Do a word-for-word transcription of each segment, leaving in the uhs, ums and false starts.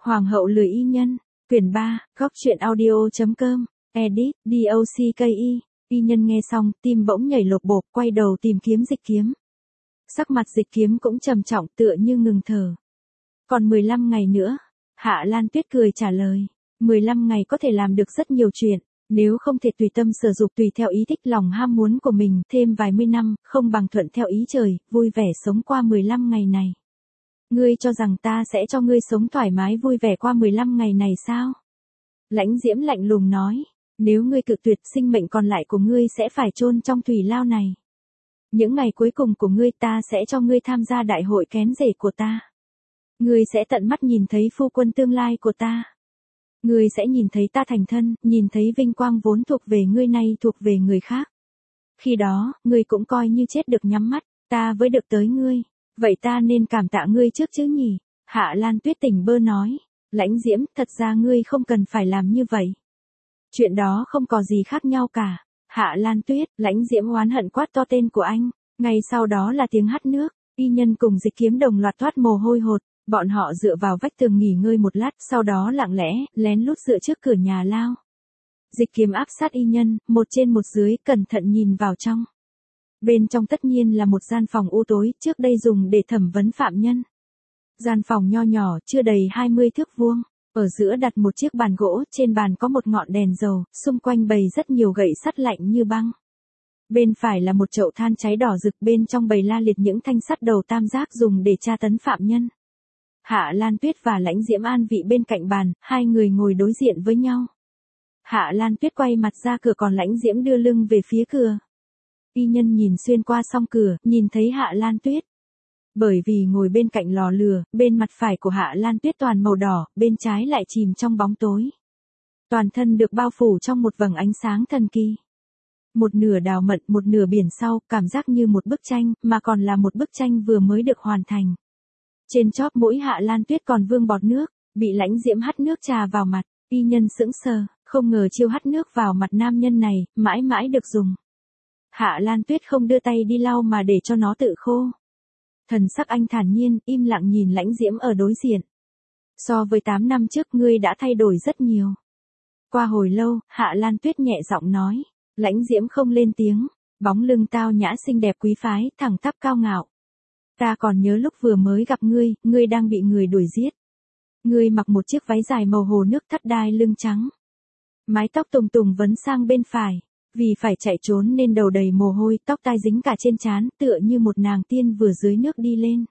Hoàng hậu lười y nhân, quyển ba, góc truyện audio.com, edit, docky, y nhân nghe xong, tim bỗng nhảy lột bột, quay đầu tìm kiếm Dịch Kiếm. Sắc mặt Dịch Kiếm cũng trầm trọng tựa như ngừng thở. Còn mười lăm ngày nữa, Hạ Lan Tuyết cười trả lời, mười lăm ngày có thể làm được rất nhiều chuyện, nếu không thể tùy tâm sở dục tùy theo ý thích lòng ham muốn của mình thêm vài mươi năm, không bằng thuận theo ý trời, vui vẻ sống qua mười lăm ngày này. Ngươi cho rằng ta sẽ cho ngươi sống thoải mái vui vẻ qua mười lăm ngày này sao? Lãnh Diễm lạnh lùng nói, nếu ngươi cự tuyệt sinh mệnh còn lại của ngươi sẽ phải chôn trong thủy lao này. Những ngày cuối cùng của ngươi ta sẽ cho ngươi tham gia đại hội kén rể của ta. Ngươi sẽ tận mắt nhìn thấy phu quân tương lai của ta. Ngươi sẽ nhìn thấy ta thành thân, nhìn thấy vinh quang vốn thuộc về ngươi nay thuộc về người khác. Khi đó, ngươi cũng coi như chết được nhắm mắt, ta với được tới ngươi. Vậy ta nên cảm tạ ngươi trước chứ nhỉ? Hạ Lan Tuyết tỉnh bơ nói. Lãnh Diễm, thật ra ngươi không cần phải làm như vậy. Chuyện đó không có gì khác nhau cả. Hạ Lan Tuyết, Lãnh Diễm oán hận quát to tên của anh. Ngay sau đó là tiếng hắt nước. Y nhân cùng Dịch Kiếm đồng loạt thoát mồ hôi hột. Bọn họ dựa vào vách tường nghỉ ngơi một lát, sau đó lặng lẽ, lén lút dựa trước cửa nhà lao. Dịch Kiếm áp sát y nhân, một trên một dưới, cẩn thận nhìn vào trong. Bên trong tất nhiên là một gian phòng u tối, trước đây dùng để thẩm vấn phạm nhân. Gian phòng nho nhỏ, chưa đầy hai mươi thước vuông. Ở giữa đặt một chiếc bàn gỗ, trên bàn có một ngọn đèn dầu, xung quanh bày rất nhiều gậy sắt lạnh như băng. Bên phải là một chậu than cháy đỏ rực, bên trong bày la liệt những thanh sắt đầu tam giác dùng để tra tấn phạm nhân. Hạ Lan Tuyết và Lãnh Diễm an vị bên cạnh bàn, hai người ngồi đối diện với nhau. Hạ Lan Tuyết quay mặt ra cửa còn Lãnh Diễm đưa lưng về phía cửa. Y nhân nhìn xuyên qua song cửa, nhìn thấy Hạ Lan Tuyết. Bởi vì ngồi bên cạnh lò lửa, bên mặt phải của Hạ Lan Tuyết toàn màu đỏ, bên trái lại chìm trong bóng tối. Toàn thân được bao phủ trong một vầng ánh sáng thần kỳ. Một nửa đào mận, một nửa biển sau, cảm giác như một bức tranh, mà còn là một bức tranh vừa mới được hoàn thành. Trên chóp mũi Hạ Lan Tuyết còn vương bọt nước, bị Lãnh Diễm hắt nước trà vào mặt, y nhân sững sờ, không ngờ chiêu hắt nước vào mặt nam nhân này, mãi mãi được dùng. Hạ Lan Tuyết không đưa tay đi lau mà để cho nó tự khô. Thần sắc anh thản nhiên, im lặng nhìn Lãnh Diễm ở đối diện. So với tám năm trước ngươi đã thay đổi rất nhiều. Qua hồi lâu, Hạ Lan Tuyết nhẹ giọng nói. Lãnh Diễm không lên tiếng, bóng lưng tao nhã xinh đẹp quý phái, thẳng tắp cao ngạo. Ta còn nhớ lúc vừa mới gặp ngươi, ngươi đang bị người đuổi giết. Ngươi mặc một chiếc váy dài màu hồ nước thắt đai lưng trắng. Mái tóc tùng tùng vấn sang bên phải. Vì phải chạy trốn nên đầu đầy mồ hôi, tóc tai dính cả trên trán, tựa như một nàng tiên vừa dưới nước đi lên.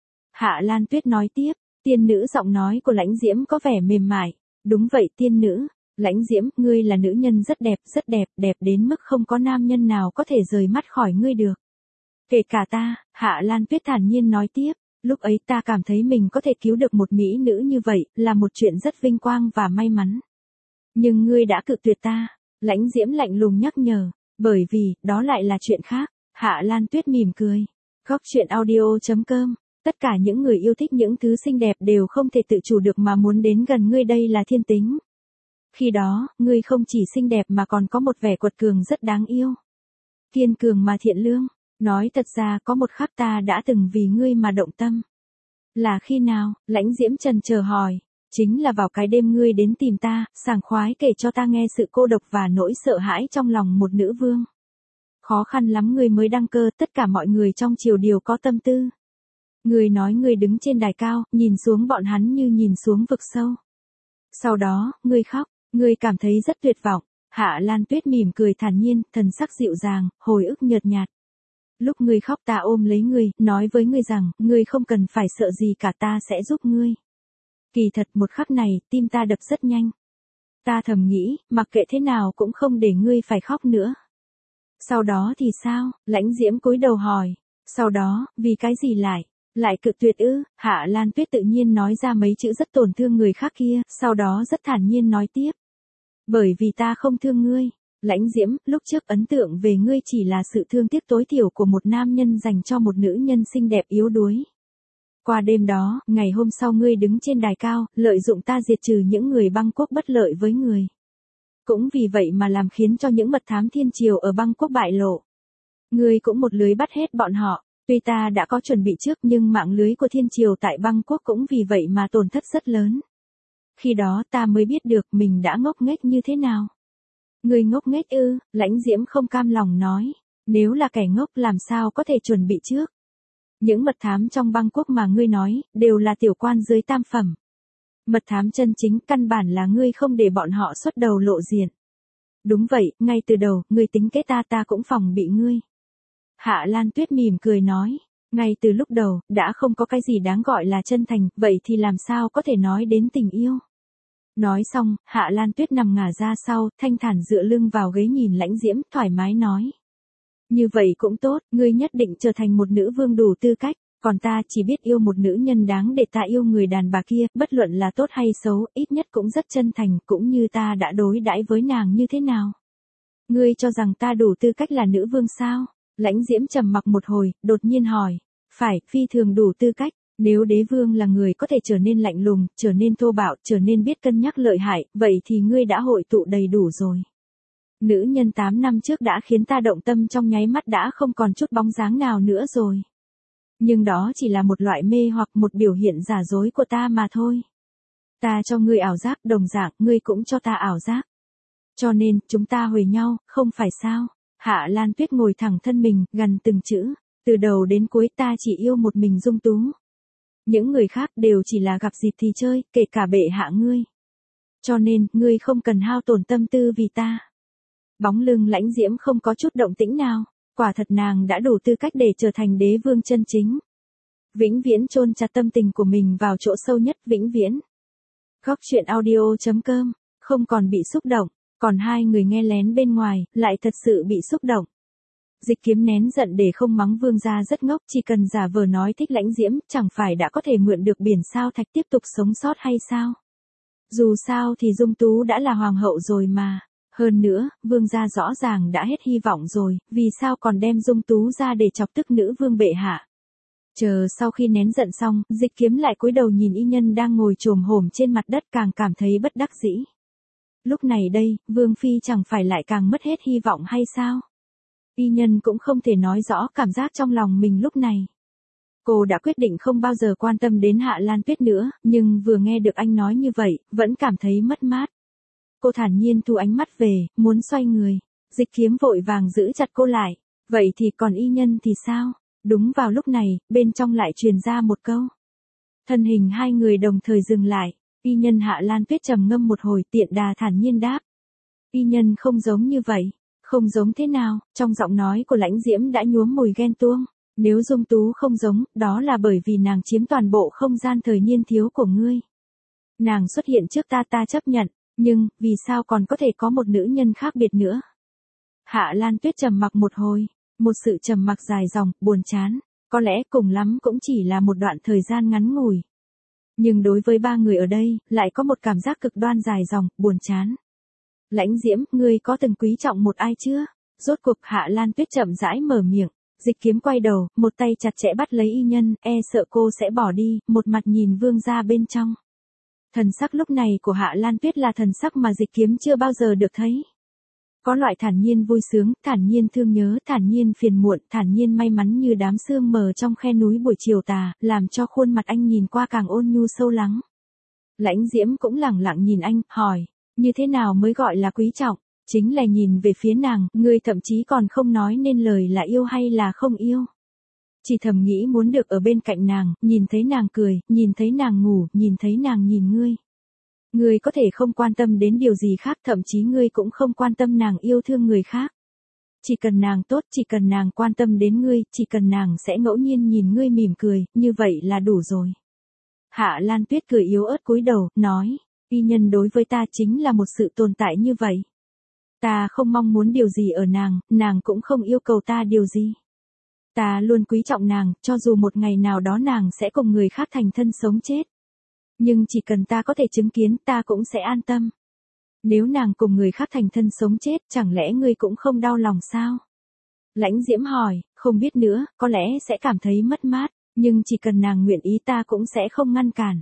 Hạ Lan Tuyết nói tiếp, tiên nữ giọng nói của Lãnh Diễm có vẻ mềm mại. Đúng vậy tiên nữ, Lãnh Diễm, ngươi là nữ nhân rất đẹp, rất đẹp, đẹp đến mức không có nam nhân nào có thể rời mắt khỏi ngươi được. Kể cả ta, Hạ Lan Tuyết thản nhiên nói tiếp, lúc ấy ta cảm thấy mình có thể cứu được một mỹ nữ như vậy, là một chuyện rất vinh quang và may mắn. Nhưng ngươi đã cự tuyệt ta. Lãnh Diễm lạnh lùng nhắc nhở, bởi vì, đó lại là chuyện khác. Hạ Lan Tuyết mỉm cười. Góc truyện audio.com, tất cả những người yêu thích những thứ xinh đẹp đều không thể tự chủ được mà muốn đến gần ngươi, đây là thiên tính. Khi đó, ngươi không chỉ xinh đẹp mà còn có một vẻ quật cường rất đáng yêu. Kiên cường mà thiện lương, nói thật ra có một khắc ta đã từng vì ngươi mà động tâm. Là khi nào? Lãnh Diễm trần chờ hỏi. Chính là vào cái đêm ngươi đến tìm ta, sảng khoái kể cho ta nghe sự cô độc và nỗi sợ hãi trong lòng một nữ vương. Khó khăn lắm ngươi mới đăng cơ, tất cả mọi người trong triều đều có tâm tư. Ngươi nói ngươi đứng trên đài cao, nhìn xuống bọn hắn như nhìn xuống vực sâu. Sau đó, ngươi khóc, ngươi cảm thấy rất tuyệt vọng. Hạ Lan Tuyết mỉm cười thản nhiên, thần sắc dịu dàng, hồi ức nhợt nhạt. Lúc ngươi khóc ta ôm lấy ngươi, nói với ngươi rằng, ngươi không cần phải sợ gì cả, ta sẽ giúp ngươi. Kỳ thật một khắc này, tim ta đập rất nhanh. Ta thầm nghĩ, mặc kệ thế nào cũng không để ngươi phải khóc nữa. Sau đó thì sao? Lãnh Diễm cúi đầu hỏi. Sau đó, vì cái gì lại? Lại cự tuyệt ư? Hạ Lan Tuyết tự nhiên nói ra mấy chữ rất tổn thương người khác kia, sau đó rất thản nhiên nói tiếp. Bởi vì ta không thương ngươi. Lãnh Diễm, lúc trước ấn tượng về ngươi chỉ là sự thương tiếc tối thiểu của một nam nhân dành cho một nữ nhân xinh đẹp yếu đuối. Qua đêm đó, ngày hôm sau ngươi đứng trên đài cao, lợi dụng ta diệt trừ những người Bangkok bất lợi với người. Cũng vì vậy mà làm khiến cho những mật thám thiên triều ở Bangkok bại lộ. Ngươi cũng một lưới bắt hết bọn họ, tuy ta đã có chuẩn bị trước nhưng mạng lưới của thiên triều tại Bangkok cũng vì vậy mà tổn thất rất lớn. Khi đó ta mới biết được mình đã ngốc nghếch như thế nào. Ngươi ngốc nghếch ư? Lãnh Diễm không cam lòng nói. Nếu là kẻ ngốc làm sao có thể chuẩn bị trước. Những mật thám trong Bangkok mà ngươi nói, đều là tiểu quan dưới tam phẩm. Mật thám chân chính căn bản là ngươi không để bọn họ xuất đầu lộ diện. Đúng vậy, ngay từ đầu, ngươi tính kế ta ta cũng phòng bị ngươi. Hạ Lan Tuyết mỉm cười nói. Ngay từ lúc đầu, đã không có cái gì đáng gọi là chân thành, vậy thì làm sao có thể nói đến tình yêu. Nói xong, Hạ Lan Tuyết nằm ngả ra sau, thanh thản dựa lưng vào ghế nhìn Lãnh Diễm, thoải mái nói. Như vậy cũng tốt, ngươi nhất định trở thành một nữ vương đủ tư cách, còn ta chỉ biết yêu một nữ nhân đáng để ta yêu người đàn bà kia, bất luận là tốt hay xấu, ít nhất cũng rất chân thành, cũng như ta đã đối đãi với nàng như thế nào. Ngươi cho rằng ta đủ tư cách là nữ vương sao? Lãnh Diễm trầm mặc một hồi, đột nhiên hỏi. Phải, phi thường đủ tư cách. Nếu đế vương là người có thể trở nên lạnh lùng, trở nên thô bạo, trở nên biết cân nhắc lợi hại, vậy thì ngươi đã hội tụ đầy đủ rồi. Nữ nhân tám năm trước đã khiến ta động tâm trong nháy mắt đã không còn chút bóng dáng nào nữa rồi. Nhưng đó chỉ là một loại mê hoặc một biểu hiện giả dối của ta mà thôi. Ta cho ngươi ảo giác đồng dạng, ngươi cũng cho ta ảo giác. Cho nên, chúng ta huề nhau, không phải sao? Hạ Lan Tuyết ngồi thẳng thân mình, gần từng chữ. Từ đầu đến cuối ta chỉ yêu một mình Dung Tú. Những người khác đều chỉ là gặp dịp thì chơi, kể cả bệ hạ ngươi. Cho nên, ngươi không cần hao tổn tâm tư vì ta. Bóng lưng Lãnh Diễm không có chút động tĩnh nào. Quả thật nàng đã đủ tư cách để trở thành đế vương chân chính. Vĩnh viễn chôn chặt tâm tình của mình vào chỗ sâu nhất vĩnh viễn. Góc truyện audio chấm com, không còn bị xúc động, còn hai người nghe lén bên ngoài, lại thật sự bị xúc động. Dịch Kiếm nén giận để không mắng Vương gia rất ngốc, chỉ cần giả vờ nói thích Lãnh Diễm, chẳng phải đã có thể mượn được biển sao thạch tiếp tục sống sót hay sao? Dù sao thì Dung Tú đã là hoàng hậu rồi mà. Hơn nữa, Vương gia rõ ràng đã hết hy vọng rồi, vì sao còn đem Dung Tú ra để chọc tức nữ vương bệ hạ? Chờ sau khi nén giận xong, Dịch Kiếm lại cúi đầu nhìn y nhân đang ngồi chồm hổm trên mặt đất càng cảm thấy bất đắc dĩ. Lúc này đây, Vương phi chẳng phải lại càng mất hết hy vọng hay sao? Y nhân cũng không thể nói rõ cảm giác trong lòng mình lúc này. Cô đã quyết định không bao giờ quan tâm đến Hạ Lan Tuyết nữa, nhưng vừa nghe được anh nói như vậy, vẫn cảm thấy mất mát. Cô thản nhiên thu ánh mắt về, muốn xoay người. Dịch Kiếm vội vàng giữ chặt cô lại. Vậy thì còn y nhân thì sao? Đúng vào lúc này, bên trong lại truyền ra một câu. Thân hình hai người đồng thời dừng lại. Y nhân Hạ Lan Tuyết trầm ngâm một hồi tiện đà thản nhiên đáp. Y nhân không giống như vậy. Không giống thế nào? Trong giọng nói của Lãnh Diễm đã nhuốm mùi ghen tuông. Nếu Dung Tú không giống, đó là bởi vì nàng chiếm toàn bộ không gian thời niên thiếu của ngươi. Nàng xuất hiện trước ta ta chấp nhận, nhưng, vì sao còn có thể có một nữ nhân khác biệt nữa? Hạ Lan Tuyết trầm mặc một hồi, một sự trầm mặc dài dòng, buồn chán, có lẽ cùng lắm cũng chỉ là một đoạn thời gian ngắn ngủi. Nhưng đối với ba người ở đây, lại có một cảm giác cực đoan dài dòng, buồn chán. Lãnh Diễm, ngươi có từng quý trọng một ai chưa? Rốt cuộc Hạ Lan Tuyết chậm rãi mở miệng. Dịch Kiếm quay đầu, một tay chặt chẽ bắt lấy y nhân, e sợ cô sẽ bỏ đi, một mặt nhìn Vương gia bên trong. Thần sắc lúc này của Hạ Lan Tuyết là thần sắc mà Dịch Kiếm chưa bao giờ được thấy. Có loại thản nhiên vui sướng, thản nhiên thương nhớ, thản nhiên phiền muộn, thản nhiên may mắn như đám sương mờ trong khe núi buổi chiều tà, làm cho khuôn mặt anh nhìn qua càng ôn nhu sâu lắng. Lãnh Diễm cũng lẳng lặng nhìn anh, hỏi, như thế nào mới gọi là quý trọng? Chính là nhìn về phía nàng, ngươi thậm chí còn không nói nên lời là yêu hay là không yêu. Chỉ thầm nghĩ muốn được ở bên cạnh nàng, nhìn thấy nàng cười, nhìn thấy nàng ngủ, nhìn thấy nàng nhìn ngươi. Ngươi có thể không quan tâm đến điều gì khác, thậm chí ngươi cũng không quan tâm nàng yêu thương người khác. Chỉ cần nàng tốt, chỉ cần nàng quan tâm đến ngươi, chỉ cần nàng sẽ ngẫu nhiên nhìn ngươi mỉm cười, như vậy là đủ rồi. Hạ Lan Tuyết cười yếu ớt cúi đầu, nói, y nhân đối với ta chính là một sự tồn tại như vậy. Ta không mong muốn điều gì ở nàng, nàng cũng không yêu cầu ta điều gì. Ta luôn quý trọng nàng, cho dù một ngày nào đó nàng sẽ cùng người khác thành thân sống chết. Nhưng chỉ cần ta có thể chứng kiến, ta cũng sẽ an tâm. Nếu nàng cùng người khác thành thân sống chết, chẳng lẽ ngươi cũng không đau lòng sao? Lãnh Diễm hỏi, không biết nữa, có lẽ sẽ cảm thấy mất mát, nhưng chỉ cần nàng nguyện ý ta cũng sẽ không ngăn cản.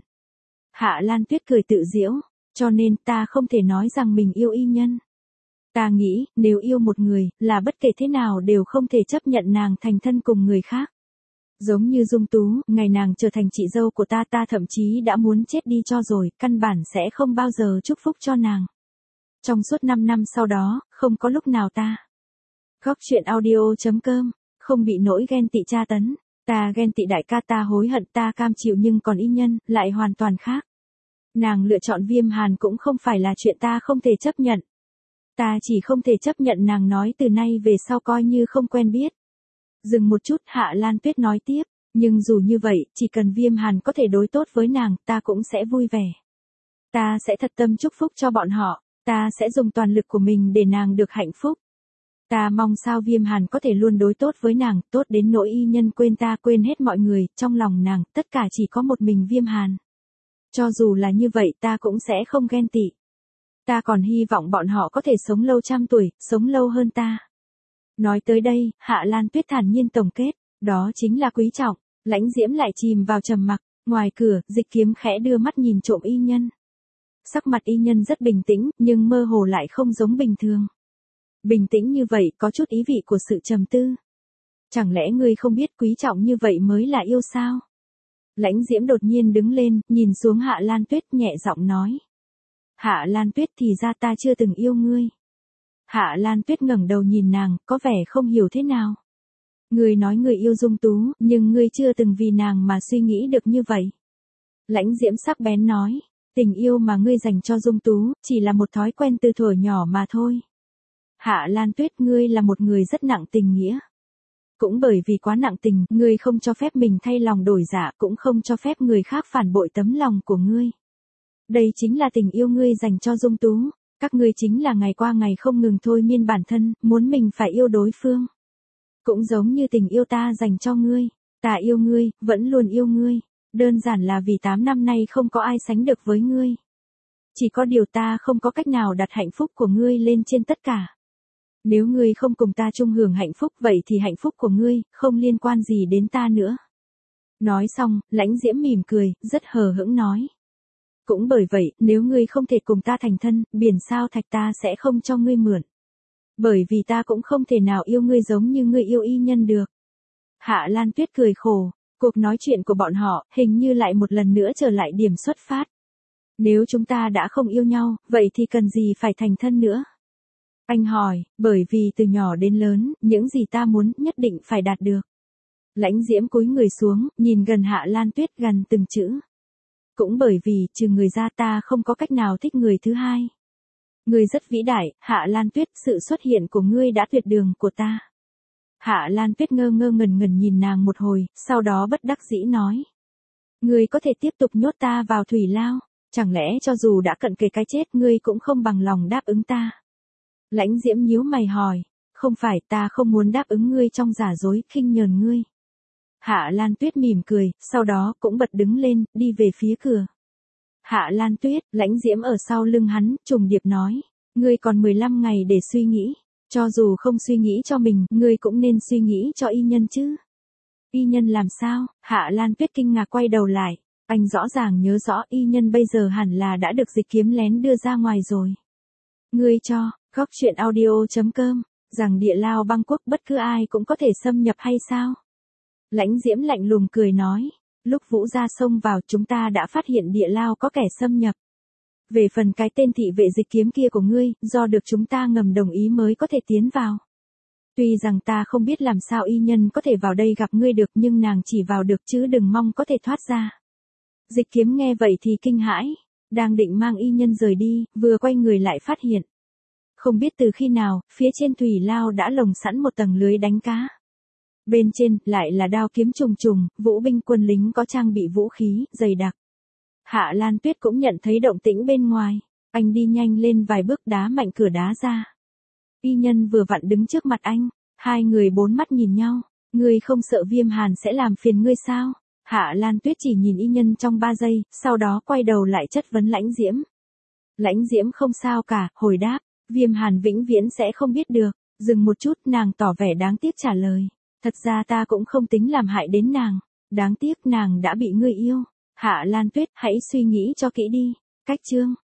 Hạ Lan Tuyết cười tự giễu, cho nên ta không thể nói rằng mình yêu y nhân. Ta nghĩ, nếu yêu một người, là bất kể thế nào đều không thể chấp nhận nàng thành thân cùng người khác. Giống như Dung Tú, ngày nàng trở thành chị dâu của ta ta thậm chí đã muốn chết đi cho rồi, căn bản sẽ không bao giờ chúc phúc cho nàng. Trong suốt năm năm sau đó, không có lúc nào ta. Góc truyện audio.com, không bị nỗi ghen tị tra tấn. Ta ghen tị đại ca, ta hối hận, ta cam chịu, nhưng còn Y Nhân, lại hoàn toàn khác. Nàng lựa chọn Viêm Hàn cũng không phải là chuyện ta không thể chấp nhận. Ta chỉ không thể chấp nhận nàng nói từ nay về sau coi như không quen biết. Dừng một chút, Hạ Lan Tuyết nói tiếp, nhưng dù như vậy, chỉ cần Viêm Hàn có thể đối tốt với nàng, ta cũng sẽ vui vẻ. Ta sẽ thật tâm chúc phúc cho bọn họ, ta sẽ dùng toàn lực của mình để nàng được hạnh phúc. Ta mong sao Viêm Hàn có thể luôn đối tốt với nàng, tốt đến nỗi Y Nhân quên ta, quên hết mọi người, trong lòng nàng, tất cả chỉ có một mình Viêm Hàn. Cho dù là như vậy ta cũng sẽ không ghen tị. Ta còn hy vọng bọn họ có thể sống lâu trăm tuổi, sống lâu hơn ta. Nói tới đây, Hạ Lan Tuyết thản nhiên tổng kết, đó chính là quý trọng. Lãnh Diễm lại chìm vào trầm mặc, ngoài cửa, Dịch Kiếm khẽ đưa mắt nhìn trộm Y Nhân. Sắc mặt Y Nhân rất bình tĩnh, nhưng mơ hồ lại không giống bình thường. Bình tĩnh như vậy có chút ý vị của sự trầm tư. Chẳng lẽ ngươi không biết quý trọng như vậy mới là yêu sao? Lãnh Diễm đột nhiên đứng lên, nhìn xuống Hạ Lan Tuyết, nhẹ giọng nói. Hạ Lan Tuyết, thì ra ta chưa từng yêu ngươi. Hạ Lan Tuyết ngẩng đầu nhìn nàng, có vẻ không hiểu thế nào. Ngươi nói ngươi yêu Dung Tú, nhưng ngươi chưa từng vì nàng mà suy nghĩ được như vậy. Lãnh Diễm sắc bén nói, tình yêu mà ngươi dành cho Dung Tú, chỉ là một thói quen từ thuở nhỏ mà thôi. Hạ Lan Tuyết, ngươi là một người rất nặng tình nghĩa. Cũng bởi vì quá nặng tình, ngươi không cho phép mình thay lòng đổi dạ, cũng không cho phép người khác phản bội tấm lòng của ngươi. Đây chính là tình yêu ngươi dành cho Dung Tú, các ngươi chính là ngày qua ngày không ngừng thôi miên bản thân, muốn mình phải yêu đối phương. Cũng giống như tình yêu ta dành cho ngươi, ta yêu ngươi, vẫn luôn yêu ngươi, đơn giản là vì tám năm nay không có ai sánh được với ngươi. Chỉ có điều ta không có cách nào đặt hạnh phúc của ngươi lên trên tất cả. Nếu ngươi không cùng ta chung hưởng hạnh phúc, vậy thì hạnh phúc của ngươi không liên quan gì đến ta nữa. Nói xong, Lãnh Diễm mỉm cười, rất hờ hững nói. Cũng bởi vậy, nếu ngươi không thể cùng ta thành thân, biển sao thạch ta sẽ không cho ngươi mượn. Bởi vì ta cũng không thể nào yêu ngươi giống như ngươi yêu Y Nhân được. Hạ Lan Tuyết cười khổ, cuộc nói chuyện của bọn họ hình như lại một lần nữa trở lại điểm xuất phát. Nếu chúng ta đã không yêu nhau, vậy thì cần gì phải thành thân nữa? Anh hỏi, bởi vì từ nhỏ đến lớn, những gì ta muốn nhất định phải đạt được. Lãnh Diễm cúi người xuống, nhìn gần Hạ Lan Tuyết gần từng chữ. Cũng bởi vì, trừ người ra ta không có cách nào thích người thứ hai. Ngươi rất vĩ đại, Hạ Lan Tuyết, sự xuất hiện của ngươi đã tuyệt đường của ta. Hạ Lan Tuyết ngơ ngơ ngẩn ngẩn nhìn nàng một hồi, sau đó bất đắc dĩ nói. Ngươi có thể tiếp tục nhốt ta vào thủy lao, chẳng lẽ cho dù đã cận kề cái chết ngươi cũng không bằng lòng đáp ứng ta? Lãnh Diễm nhíu mày hỏi, không phải, ta không muốn đáp ứng ngươi trong giả dối, khinh nhờn ngươi. Hạ Lan Tuyết mỉm cười, sau đó cũng bật đứng lên, đi về phía cửa. Hạ Lan Tuyết, Lãnh Diễm ở sau lưng hắn, trùng điệp nói, ngươi còn mười lăm ngày để suy nghĩ, cho dù không suy nghĩ cho mình, ngươi cũng nên suy nghĩ cho Y Nhân chứ. Y Nhân làm sao? Hạ Lan Tuyết kinh ngạc quay đầu lại, anh rõ ràng nhớ rõ Y Nhân bây giờ hẳn là đã được Dịch Kiếm lén đưa ra ngoài rồi. Ngươi cho, góc truyện audio.com, rằng Địa Lao Băng Quốc bất cứ ai cũng có thể xâm nhập hay sao? Lãnh Diễm lạnh lùng cười nói, lúc Vũ Gia xông vào chúng ta đã phát hiện Địa Lao có kẻ xâm nhập. Về phần cái tên thị vệ Dịch Kiếm kia của ngươi, do được chúng ta ngầm đồng ý mới có thể tiến vào. Tuy rằng ta không biết làm sao Y Nhân có thể vào đây gặp ngươi được, nhưng nàng chỉ vào được chứ đừng mong có thể thoát ra. Dịch Kiếm nghe vậy thì kinh hãi, đang định mang Y Nhân rời đi, vừa quay người lại phát hiện. Không biết từ khi nào, phía trên thủy lao đã lồng sẵn một tầng lưới đánh cá. Bên trên, lại là đao kiếm trùng trùng, vũ binh quân lính có trang bị vũ khí, dày đặc. Hạ Lan Tuyết cũng nhận thấy động tĩnh bên ngoài. Anh đi nhanh lên vài bước đá mạnh cửa đá ra. Y Nhân vừa vặn đứng trước mặt anh. Hai người bốn mắt nhìn nhau. Ngươi không sợ Viêm Hàn sẽ làm phiền ngươi sao? Hạ Lan Tuyết chỉ nhìn Y Nhân trong ba giây, sau đó quay đầu lại chất vấn Lãnh Diễm. Lãnh Diễm không sao cả, hồi đáp. Viêm Hàn vĩnh viễn sẽ không biết được. Dừng một chút, nàng tỏ vẻ đáng tiếc trả lời. Thật ra ta cũng không tính làm hại đến nàng. Đáng tiếc nàng đã bị ngươi yêu. Hạ Lan Tuyết, hãy suy nghĩ cho kỹ đi. Cách chương.